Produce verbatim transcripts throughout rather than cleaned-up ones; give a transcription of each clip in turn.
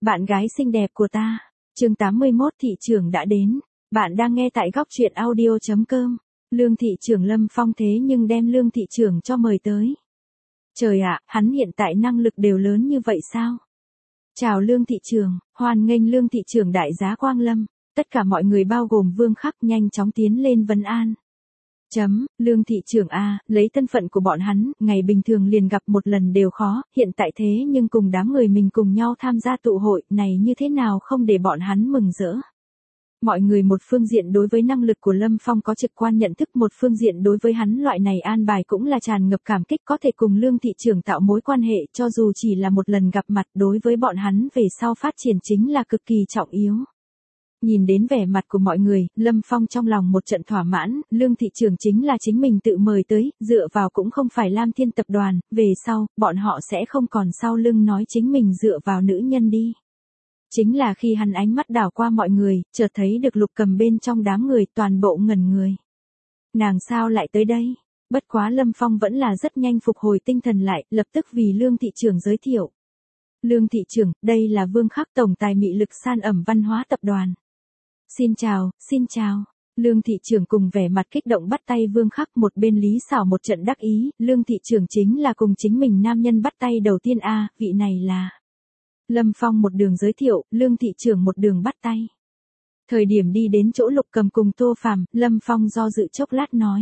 Bạn gái xinh đẹp của ta. Chương tám mươi mốt thị trưởng đã đến. Bạn đang nghe tại góc truyện audio chấm com. Lương thị trưởng Lâm Phong thế nhưng đem Lương thị trưởng cho mời tới. Trời ạ, hắn hiện tại năng lực đều lớn như vậy sao? Chào Lương thị trưởng, hoan nghênh Lương thị trưởng đại giá Quang Lâm. Tất cả mọi người bao gồm Vương Khắc nhanh chóng tiến lên vấn an. Chấm, Lương thị trưởng a, lấy thân phận của bọn hắn, ngày bình thường liền gặp một lần đều khó, hiện tại thế nhưng cùng đám người mình cùng nhau tham gia tụ hội này như thế nào không để bọn hắn mừng rỡ. Mọi người một phương diện đối với năng lực của Lâm Phong có trực quan nhận thức, một phương diện đối với hắn loại này an bài cũng là tràn ngập cảm kích, có thể cùng Lương thị trưởng tạo mối quan hệ cho dù chỉ là một lần gặp mặt đối với bọn hắn về sau phát triển chính là cực kỳ trọng yếu. Nhìn đến vẻ mặt của mọi người, Lâm Phong trong lòng một trận thỏa mãn, Lương thị trưởng chính là chính mình tự mời tới, dựa vào cũng không phải Lam Thiên tập đoàn, về sau, bọn họ sẽ không còn sau lưng nói chính mình dựa vào nữ nhân đi. Chính là khi hắn ánh mắt đảo qua mọi người, chợt thấy được Lục Cầm bên trong đám người toàn bộ ngẩn người. Nàng sao lại tới đây? Bất quá Lâm Phong vẫn là rất nhanh phục hồi tinh thần lại, lập tức vì Lương thị trưởng giới thiệu. Lương thị trưởng, đây là Vương Khắc tổng tài mị lực san ẩm văn hóa tập đoàn. Xin chào, xin chào. Lương thị trưởng cùng vẻ mặt kích động bắt tay Vương Khắc, một bên Lý Xảo một trận đắc ý, Lương thị trưởng chính là cùng chính mình nam nhân bắt tay đầu tiên a, à, vị này là. Lâm Phong một đường giới thiệu, Lương thị trưởng một đường bắt tay. Thời điểm đi đến chỗ Lục Cầm cùng Tô Phàm, Lâm Phong do dự chốc lát nói.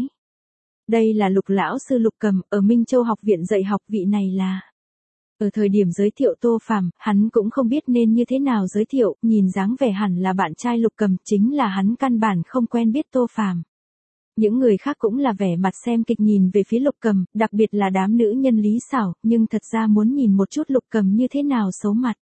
Đây là Lục lão sư Lục Cầm, ở Minh Châu học viện dạy học, vị này là. Ở thời điểm giới thiệu Tô Phàm, hắn cũng không biết nên như thế nào giới thiệu, nhìn dáng vẻ hẳn là bạn trai Lục Cầm, chính là hắn căn bản không quen biết Tô Phàm. Những người khác cũng là vẻ mặt xem kịch nhìn về phía Lục Cầm, đặc biệt là đám nữ nhân Lý Xảo, nhưng thật ra muốn nhìn một chút Lục Cầm như thế nào xấu mặt.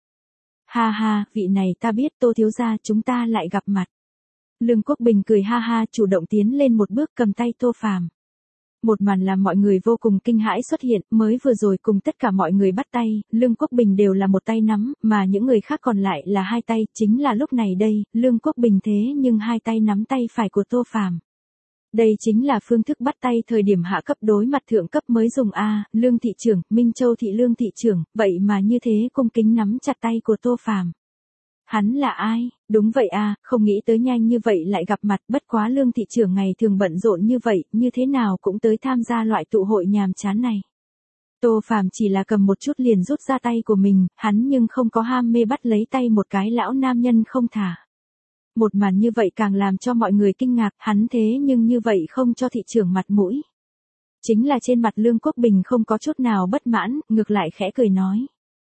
Ha ha, vị này ta biết, Tô thiếu gia, chúng ta lại gặp mặt. Lương Quốc Bình cười ha ha, chủ động tiến lên một bước cầm tay Tô Phàm. Một màn làm mọi người vô cùng kinh hãi xuất hiện, mới vừa rồi cùng tất cả mọi người bắt tay, Lương Quốc Bình đều là một tay nắm, mà những người khác còn lại là hai tay, chính là lúc này đây, Lương Quốc Bình thế nhưng hai tay nắm tay phải của Tô Phàm. Đây chính là phương thức bắt tay thời điểm hạ cấp đối mặt thượng cấp mới dùng a, Lương thị trưởng, Minh Châu thị Lương thị trưởng, vậy mà như thế cung kính nắm chặt tay của Tô Phàm. Hắn là ai? Đúng vậy a, không nghĩ tới nhanh như vậy lại gặp mặt, bất quá Lương thị trưởng ngày thường bận rộn như vậy, như thế nào cũng tới tham gia loại tụ hội nhàm chán này. Tô Phàm chỉ là cầm một chút liền rút ra tay của mình, hắn nhưng không có ham mê bắt lấy tay một cái lão nam nhân không thả. Một màn như vậy càng làm cho mọi người kinh ngạc, hắn thế nhưng như vậy không cho thị trưởng mặt mũi. Chính là trên mặt Lương Quốc Bình không có chút nào bất mãn, ngược lại khẽ cười nói.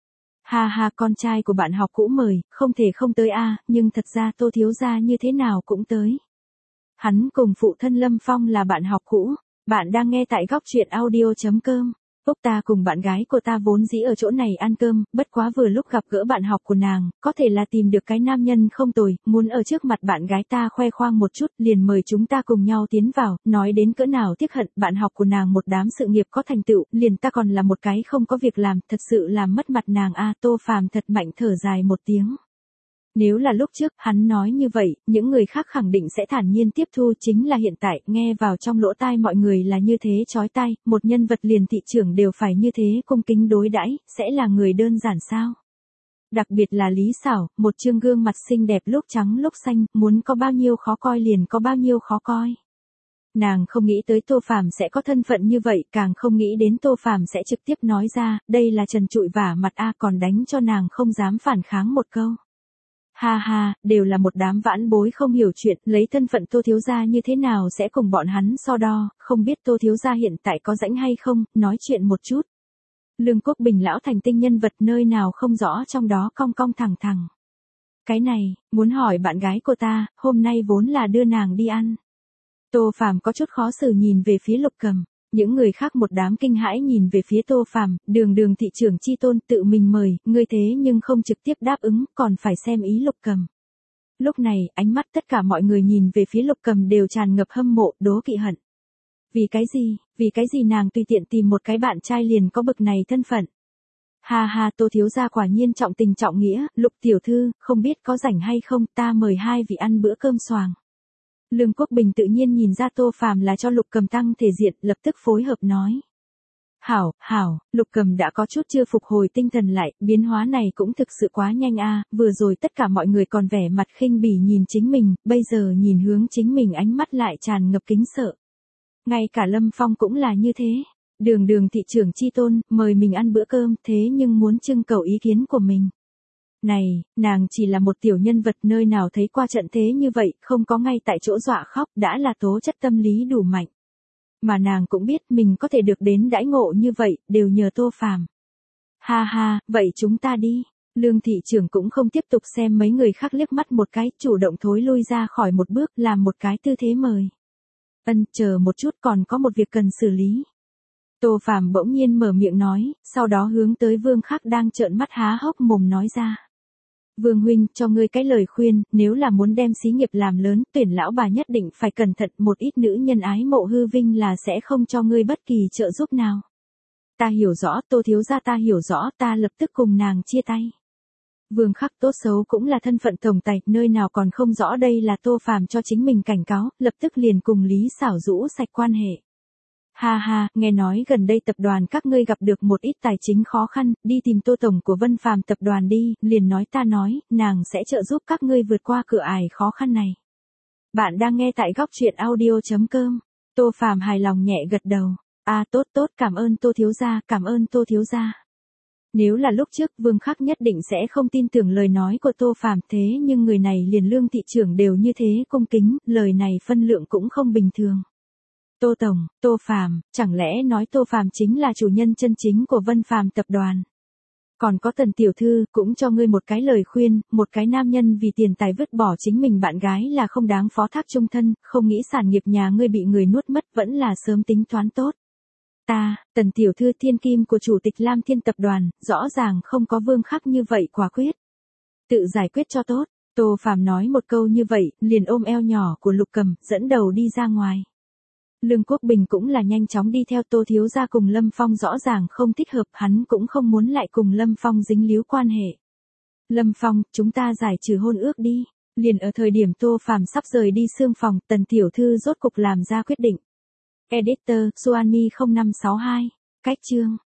Ha ha, con trai của bạn học cũ mời, không thể không tới a, nhưng thật ra Tô thiếu gia như thế nào cũng tới. Hắn cùng phụ thân Lâm Phong là bạn học cũ, bạn đang nghe tại góc truyện audio chấm com. Úc ta cùng bạn gái của ta vốn dĩ ở chỗ này ăn cơm, bất quá vừa lúc gặp gỡ bạn học của nàng, có thể là tìm được cái nam nhân không tồi, muốn ở trước mặt bạn gái ta khoe khoang một chút, liền mời chúng ta cùng nhau tiến vào, nói đến cỡ nào tiếc hận, bạn học của nàng một đám sự nghiệp có thành tựu, liền ta còn là một cái không có việc làm, thật sự làm mất mặt nàng a. Tô Phàm thật mạnh thở dài một tiếng. Nếu là lúc trước, hắn nói như vậy, những người khác khẳng định sẽ thản nhiên tiếp thu, chính là hiện tại, nghe vào trong lỗ tai mọi người là như thế chói tai, một nhân vật liền thị trưởng đều phải như thế cung kính đối đãi, sẽ là người đơn giản sao? Đặc biệt là Lý Xảo, một trương gương mặt xinh đẹp lúc trắng lúc xanh, muốn có bao nhiêu khó coi liền có bao nhiêu khó coi. Nàng không nghĩ tới Tô Phàm sẽ có thân phận như vậy, càng không nghĩ đến Tô Phàm sẽ trực tiếp nói ra, đây là trần trụi vả mặt a, còn đánh cho nàng không dám phản kháng một câu. Ha ha, đều là một đám vãn bối không hiểu chuyện, lấy thân phận Tô thiếu gia như thế nào sẽ cùng bọn hắn so đo, không biết Tô thiếu gia hiện tại có rảnh hay không, nói chuyện một chút. Lương Quốc Bình lão thành tinh nhân vật nơi nào không rõ trong đó cong cong thẳng thẳng. Cái này, muốn hỏi bạn gái của ta, hôm nay vốn là đưa nàng đi ăn. Tô Phàm có chút khó xử nhìn về phía Lục Cầm. Những người khác một đám kinh hãi nhìn về phía Tô Phàm, đường đường thị trưởng chi tôn tự mình mời, ngươi thế nhưng không trực tiếp đáp ứng, còn phải xem ý Lục Cầm. Lúc này, ánh mắt tất cả mọi người nhìn về phía Lục Cầm đều tràn ngập hâm mộ, đố kỵ hận. Vì cái gì, vì cái gì nàng tùy tiện tìm một cái bạn trai liền có bực này thân phận. Ha ha, Tô thiếu gia quả nhiên trọng tình trọng nghĩa, Lục tiểu thư, không biết có rảnh hay không, ta mời hai vị ăn bữa cơm xoàng. Lương Quốc Bình tự nhiên nhìn ra Tô Phàm là cho Lục Cầm tăng thể diện, lập tức phối hợp nói. Hảo, hảo, Lục Cầm đã có chút chưa phục hồi tinh thần lại, biến hóa này cũng thực sự quá nhanh a, vừa rồi tất cả mọi người còn vẻ mặt khinh bỉ nhìn chính mình, bây giờ nhìn hướng chính mình ánh mắt lại tràn ngập kính sợ. Ngay cả Lâm Phong cũng là như thế. Đường đường thị trưởng chi tôn, mời mình ăn bữa cơm, thế nhưng muốn trưng cầu ý kiến của mình. Này, nàng chỉ là một tiểu nhân vật nơi nào thấy qua trận thế như vậy, không có ngay tại chỗ dọa khóc, đã là tố chất tâm lý đủ mạnh. Mà nàng cũng biết mình có thể được đến đãi ngộ như vậy, đều nhờ Tô Phàm. Ha ha, vậy chúng ta đi. Lương thị trưởng cũng không tiếp tục xem mấy người khác liếc mắt một cái, chủ động thối lui ra khỏi một bước, làm một cái tư thế mời. Ân, chờ một chút, còn có một việc cần xử lý. Tô Phàm bỗng nhiên mở miệng nói, sau đó hướng tới Vương Khắc đang trợn mắt há hốc mồm nói ra. Vương huynh, cho ngươi cái lời khuyên, nếu là muốn đem xí nghiệp làm lớn, Tuyển lão bà nhất định phải cẩn thận, một ít nữ nhân ái mộ hư vinh là sẽ không cho ngươi bất kỳ trợ giúp nào. Ta hiểu rõ, Tô thiếu gia ta hiểu rõ, ta lập tức cùng nàng chia tay. Vương Khắc tốt xấu cũng là thân phận tổng tài, nơi nào còn không rõ đây là Tô Phàm cho chính mình cảnh cáo, lập tức liền cùng Lý Xảo rũ sạch quan hệ. Ha ha, nghe nói gần đây tập đoàn các ngươi gặp được một ít tài chính khó khăn, đi tìm Tô tổng của Vân Phàm tập đoàn đi, liền nói ta nói, nàng sẽ trợ giúp các ngươi vượt qua cửa ải khó khăn này. Bạn đang nghe tại góc truyện audio chấm com. Tô Phàm hài lòng nhẹ gật đầu. À tốt tốt, cảm ơn Tô thiếu gia, cảm ơn Tô thiếu gia. Nếu là lúc trước, Vương Khắc nhất định sẽ không tin tưởng lời nói của Tô Phàm, thế nhưng người này liền Lương thị trưởng đều như thế cung kính, lời này phân lượng cũng không bình thường. Tô tổng, Tô Phàm, chẳng lẽ nói Tô Phàm chính là chủ nhân chân chính của Vân Phàm tập đoàn? Còn có Tần tiểu thư, cũng cho ngươi một cái lời khuyên, một cái nam nhân vì tiền tài vứt bỏ chính mình bạn gái là không đáng phó thác chung thân, không nghĩ sản nghiệp nhà ngươi bị người nuốt mất vẫn là sớm tính toán tốt. Ta, Tần tiểu thư thiên kim của chủ tịch Lam Thiên tập đoàn, rõ ràng không có Vương Khắc như vậy quả quyết. Tự giải quyết cho tốt, Tô Phàm nói một câu như vậy, liền ôm eo nhỏ của Lục Cầm, dẫn đầu đi ra ngoài. Lương Quốc Bình cũng là nhanh chóng đi theo Tô thiếu gia cùng Lâm Phong, rõ ràng không thích hợp, hắn cũng không muốn lại cùng Lâm Phong dính líu quan hệ. Lâm Phong, chúng ta giải trừ hôn ước đi. Liền ở thời điểm Tô Phàm sắp rời đi xương phòng, Tần tiểu thư rốt cục làm ra quyết định. Editor, Suanmi không năm sáu hai. Cách chương.